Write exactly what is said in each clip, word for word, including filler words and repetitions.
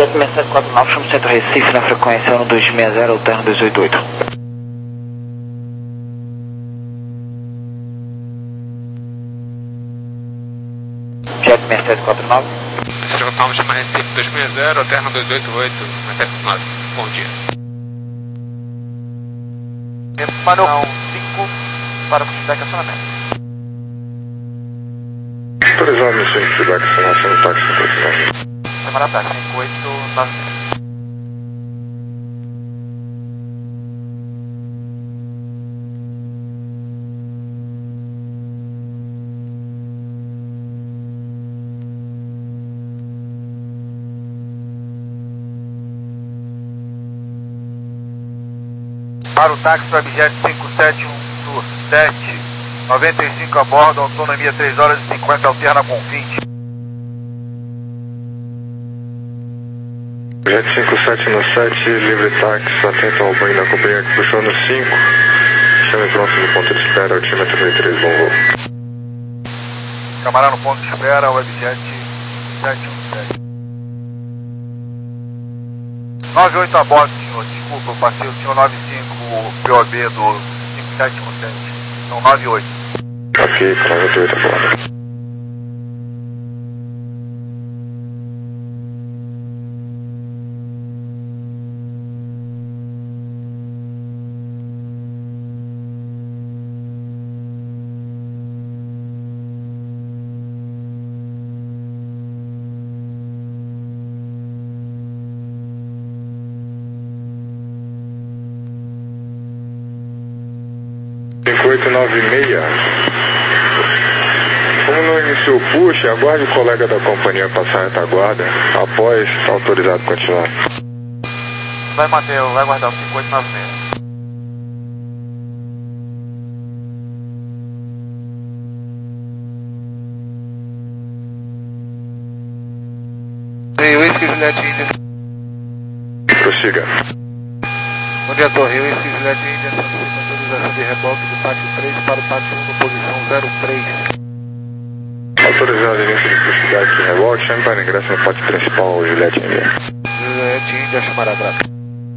Jet seis sete quatro nove, chama Centro Recife na frequência um dois seis zero, alterno dois oito oito. Jet seis sete quatro nove. J chama Recife dois seis zero, alterno dois oito oito, nove. Bom dia. Parou cinco para feedback acionamento. Autorizado no centro de feedback acionamento no táxi cinco oito nove. Demora táxi cinco oito nove. Para o táxi do Abjet cinco sete um Sul sete, noventa e cinco a bordo, autonomia três horas e cinquenta, alterna com vinte. Jet cinco sete no sete, livre táxi, atento ao banho da companhia que puxou no cinco. Chame próximo do ponto de espera, altímetro meio três, bom voo. Camarada no ponto de espera, o Abjet sete um sete. nove oito a bordo, senhor, desculpa, eu passei o senhor nove cinco, o P O B do cinco sete um sete, são nove oito. Ok, para nove oito a bordo. cinco oito nove seis. Como não iniciou o push, aguarde o colega da companhia passar a retaguarda. Após, está autorizado a continuar. Vai manter, vai guardar o cinco oito nove seis. Rio Whisky Juliette Índia. Prossiga. Bom dia, Torre Rio Whisky Juliette Índia. Autorização de reboque do pátio três para o pátio um, posição zero três. Autorizado início de velocidade de reboque, chame para ingresso no pátio principal, Juliette Índia. Juliette Índia, chamará atrás.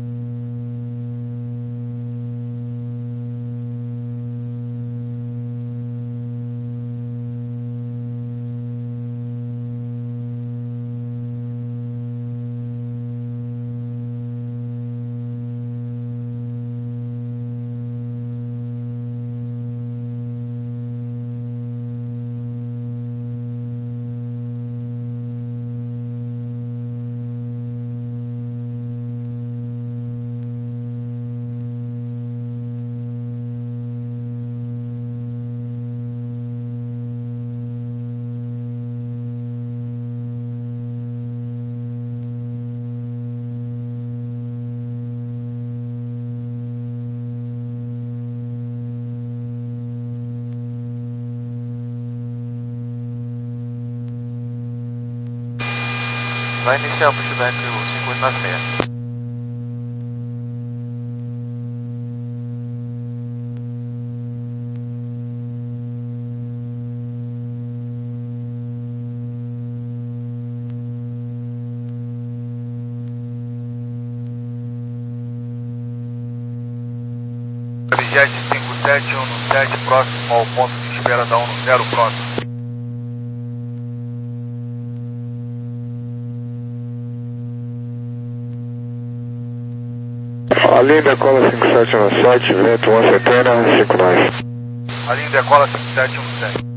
Vai iniciar o pushback o cinco oito nove seis. Abjet cinco sete um no sete, próximo ao ponto de espera da um no zero, próximo. A linha decola cinco sete um sete, vento um centena, cinco nove. A linha decola cinco sete um sete.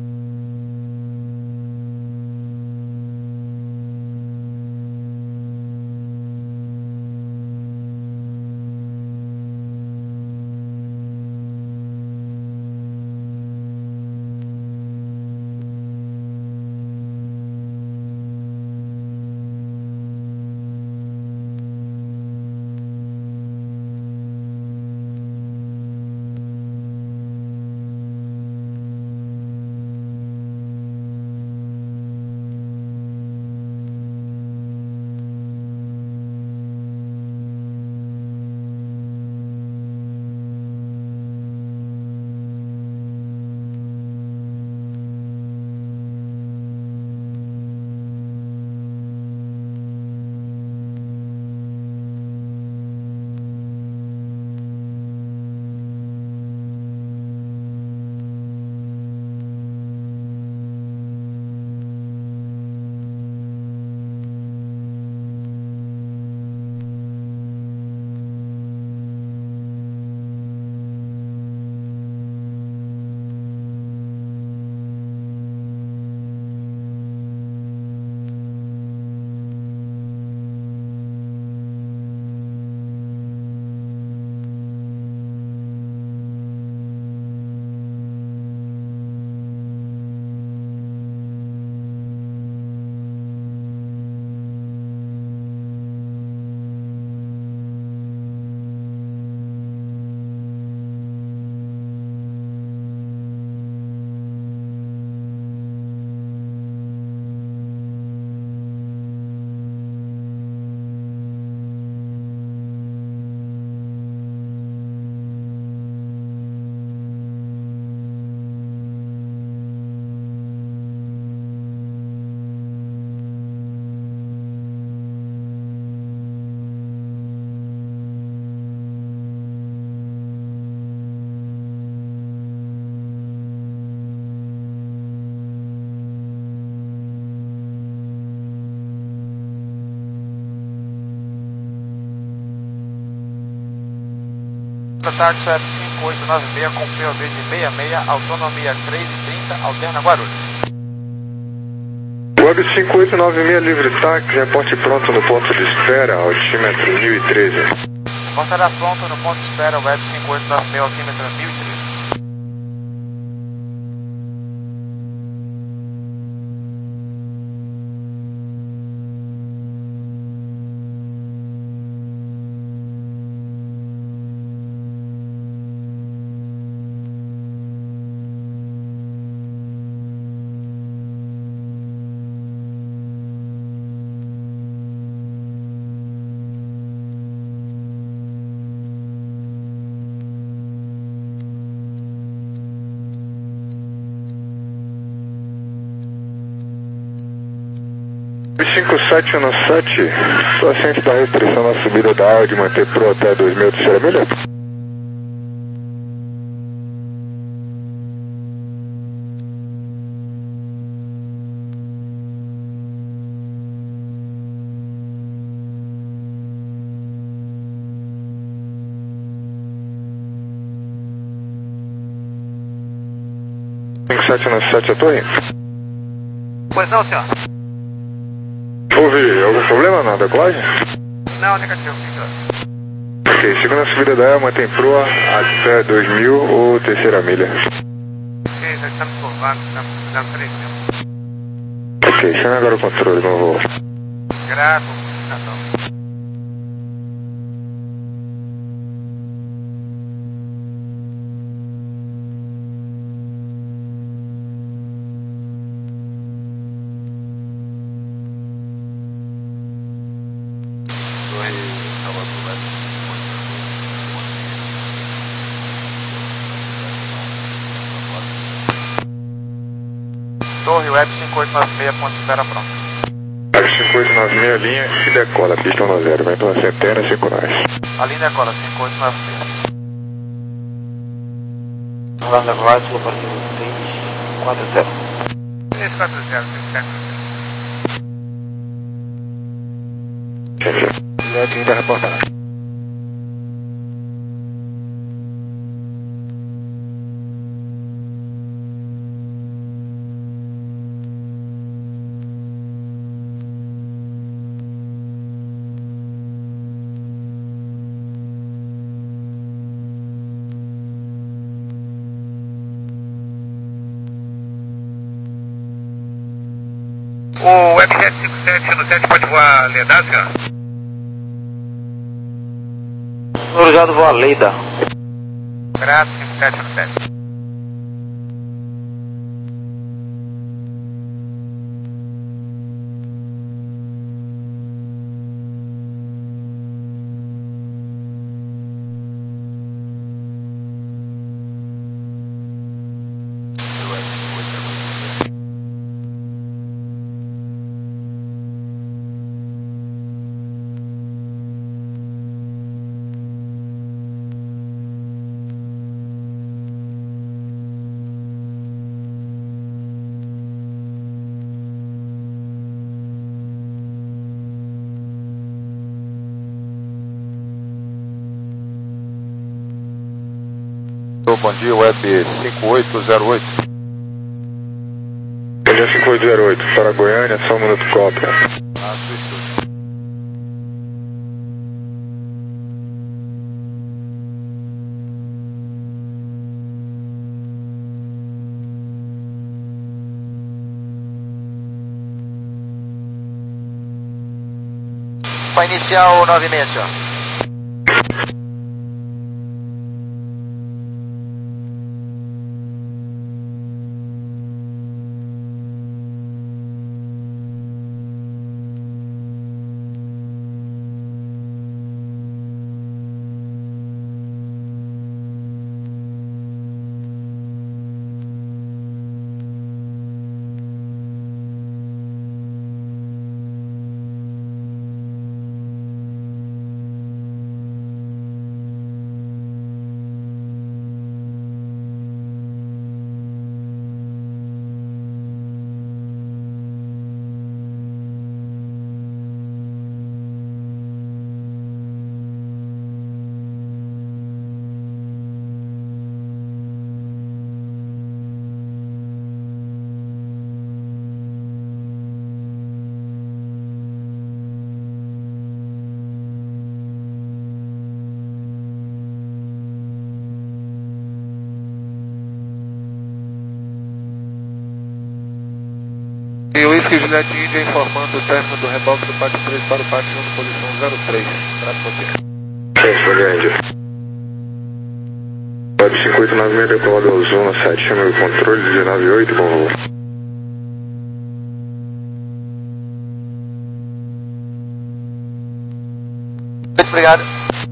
Táxi Web cinco oito nove seis com P O D de sessenta e seis, autonomia três e trinta, alterna Guarulhos. Web cinco oito nove seis, livre táxi, reporte pronto no ponto de espera, altímetro mil e treze. Reportará pronto no ponto de espera, Web cinco oito nove seis, altímetro mil e treze. cinco sete um sete, sua ciente da restrição na subida da Audi, manter pro até dois mil, terceira milha. cinco sete um sete, a torre? Pois não, senhor? Houve algum problema na decolagem? Não, negativo, senhor. Ok, segunda subida da Elma tem proa até dois mil ou terceira milha. Ok, nós estamos curvando, estamos fazendo três mil. Ok, chame agora o controle no voo. Grato, comunicação. Torre Web cinco oito nove seis, ponto de espera pronto. Web cinco oito nove seis, linha e decola, pista um zero, vem pela centena, cinco nós. A linha decola cinco oito nove seis. Holanda Voice, Lopartivo três quatro zero. três quatro zero, Juliette ainda reportar. O Web sete cinco sete no sete pode voar Leda, senhor? Obrigado, voa Leida. Grato, cinco sete no sete. Bom dia, Web cinco oito zero oito. Bom dia, cinco oito zero oito, para Goiânia, só um minuto cópia. Ah, isso. Para iniciar o nove seis, senhor. Whisky Juliette Índia informando o término do reboque do pátio três para o pátio um, posição zero três. Trato você. Sim, Juliette Índia. Web cinco oito nove seis decolado ao Zona sete, chama o controle de nove oito, bom voo. Obrigado.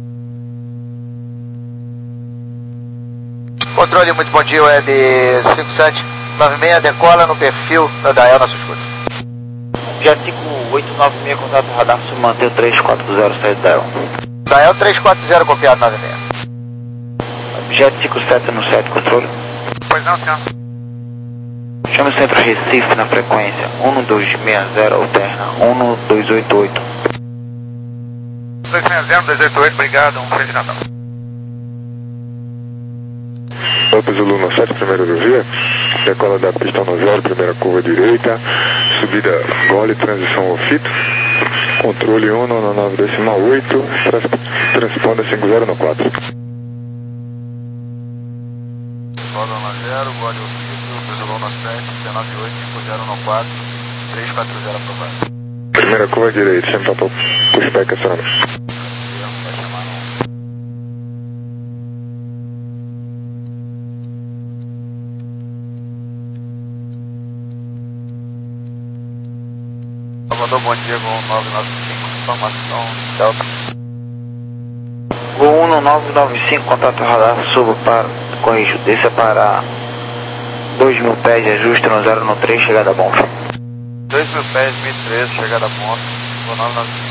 Controle, muito bom dia, Web cinco sete nove seis, decola no perfil da Dael, nosso escudo. Jet cinco oito nove seis, contato radar, se manter três quatro zero sete Dael. Dael três quatro zero, copiado nove seis. Jet cinco sete no sete, controle. Pois não, senhor. Chama o centro Recife na frequência um dois seis zero, alterna um dois oito oito. dois seis zero, dois oito oito, obrigado, um Feliz Natal. Opa, Zulu no sete, primeiro do via, decola da pista no zero, primeira curva direita, subida gole, transição ao fito, controle um no nove decimal oito, transponda cinco zero no quatro. Roda na zero, gole ao fito, Zulu no sete, dezenove oito, cinco zero no quatro, três quatro zero aprovado. Primeira curva direita, sempre para pushback acionando. Salvador, bom dia, Gol nove nove cinco, informação Delta. Gol um nove nove cinco, contato radar, suba para, corrijo, desça para dois mil pés de ajuste no zero no três, chegada a bom. dois mil pés, mil e treze, chegada a ponto, Gol nove nove cinco.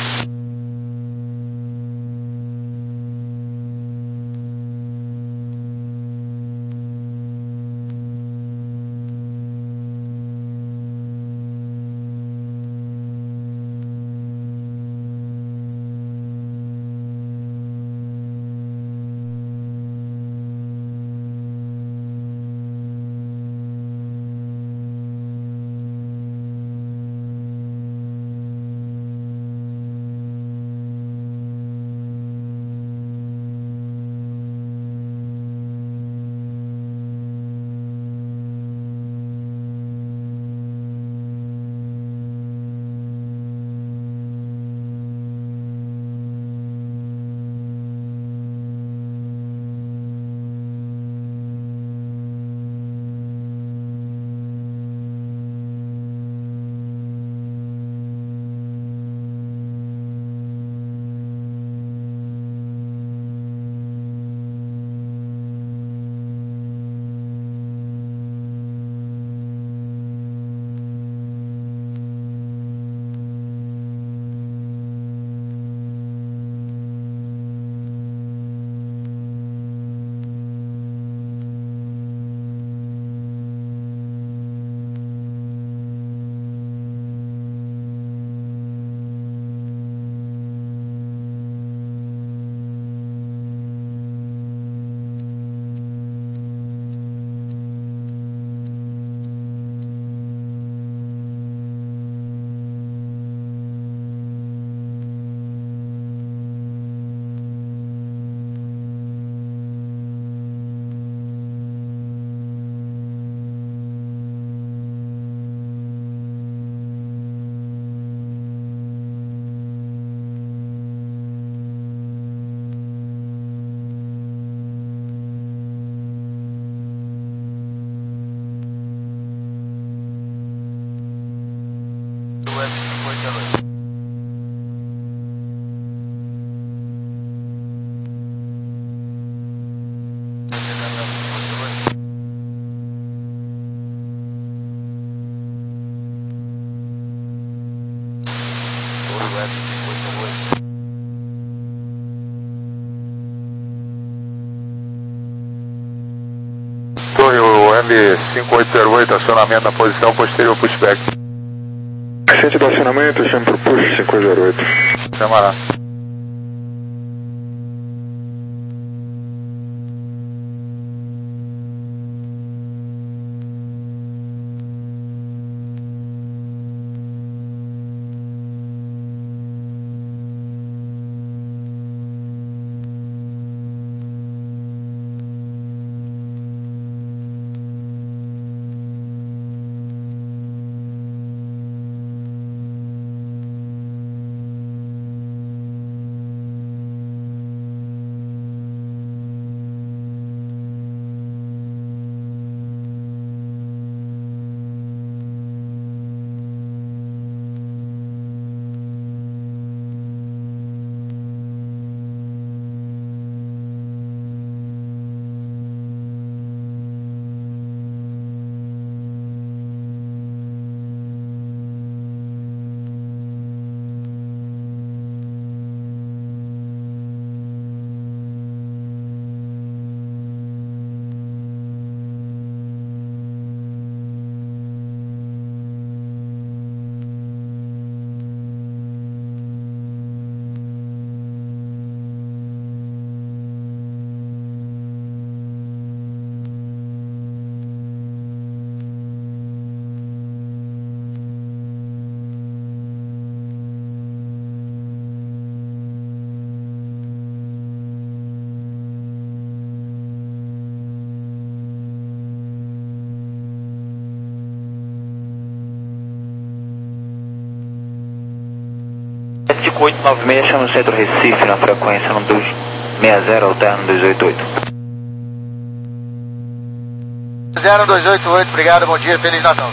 Torre, o M cinco oito zero oito, acionamento na posição posterior pushback. Centro do acionamento, chama pro push cinco zero oito. Chama lá. cinco oito nove seis, chama o centro Recife na frequência no dois seis zero, alterno dois oito oito. zero dois oito oito, obrigado, bom dia, Feliz Natal.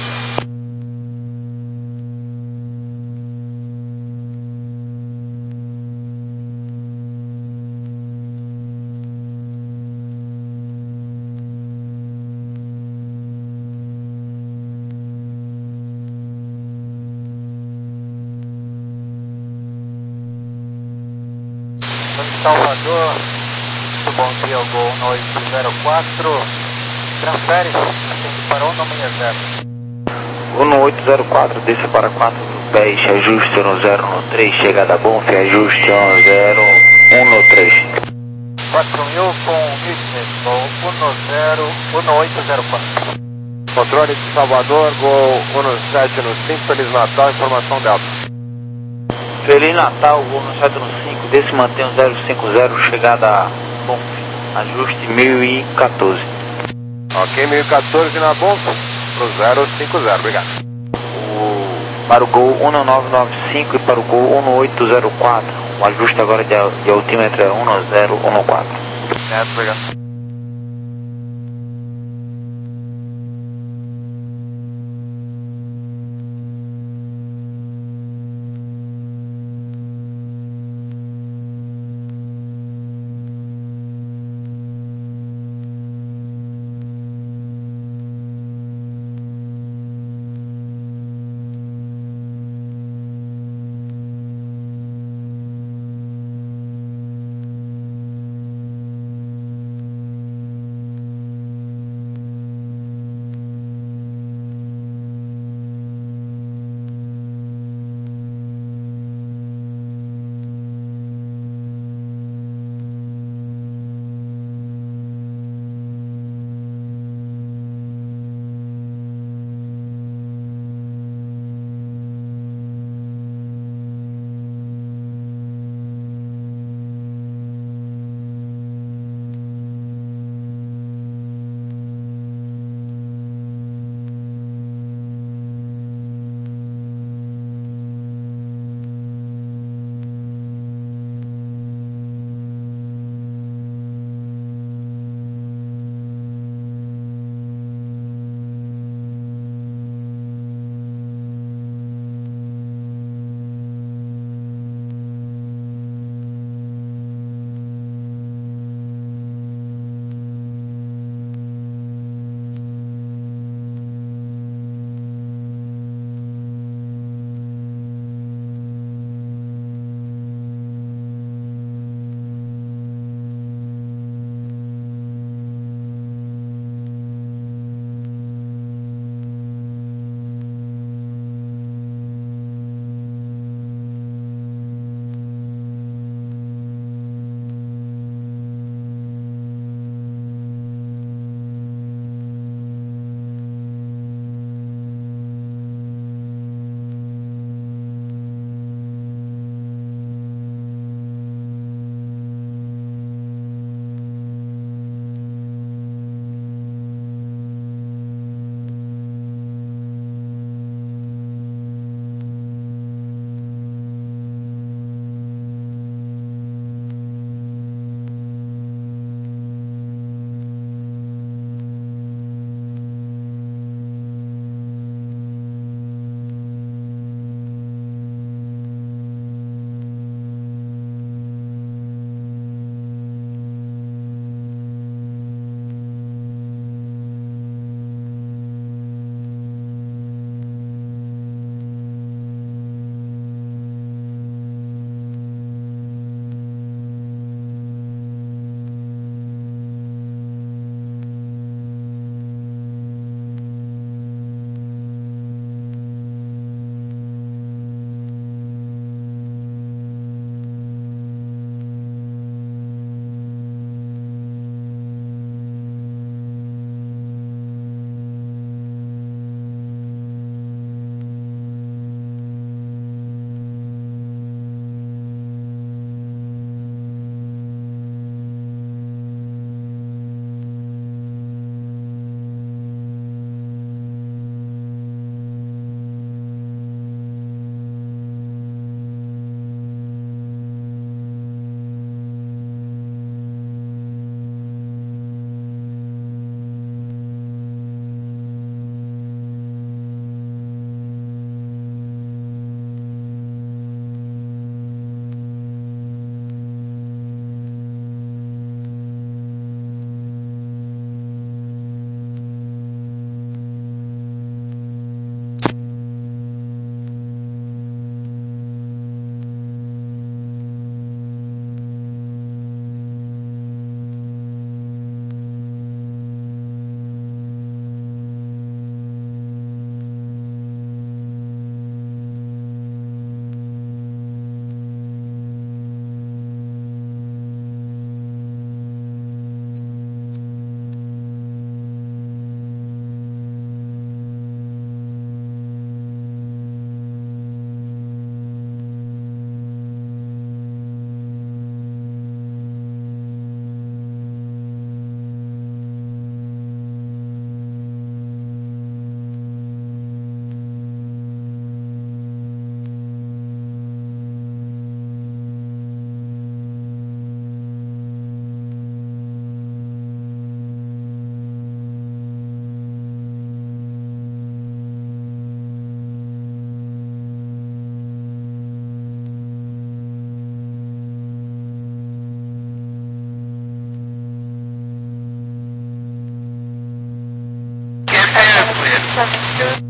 Salvador, muito bom dia, o Gol um oito zero quatro, transfere, atende para um nove zero. um oito zero quatro, desça para quatro pés, ajuste no zero no três, chegada bom, ajuste no zero um no três. quatro mil com Midnight, Gol um zero, um oito zero quatro. Controle de Salvador, Gol um sete no cinco, Feliz Natal, informação Delta. Feliz Natal, voo no sete no cinco, desse mantém o zero cinco zero, chegada bom, ajuste mil e quatorze. Ok, mil e quatorze na Bonf, pro zero cinco zero, obrigado. O, para o Gol um nove nove cinco e para o Gol um oito zero quatro, o ajuste agora de, de altímetro é um zero um quatro. Certo, obrigado. lançamento.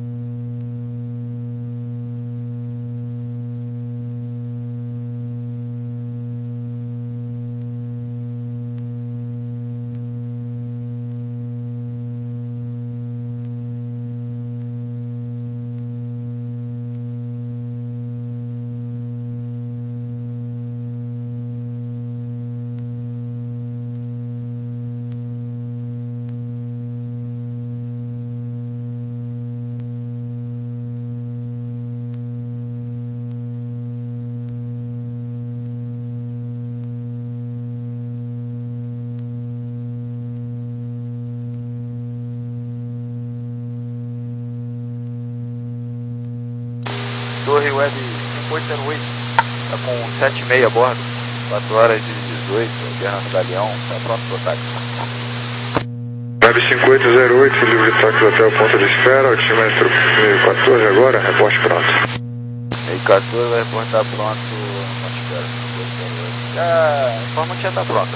Torre Web cinco oito zero oito, está com sete e meia a bordo, quatro horas e dezoito, Bernardo Galeão, está pronto para o táxi. Web cinco oito zero oito, livre táxi até o ponto de esfera, altímetro meio quatorze agora, reporte pronto. meio quatorze vai reportar pronto, ponto de esfera, cinco oito zero oito. Já, a informante já está pronta.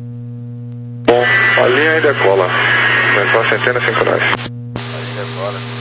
Bom, a linha ainda cola, aumentou a centena cinco nove. A linha cola.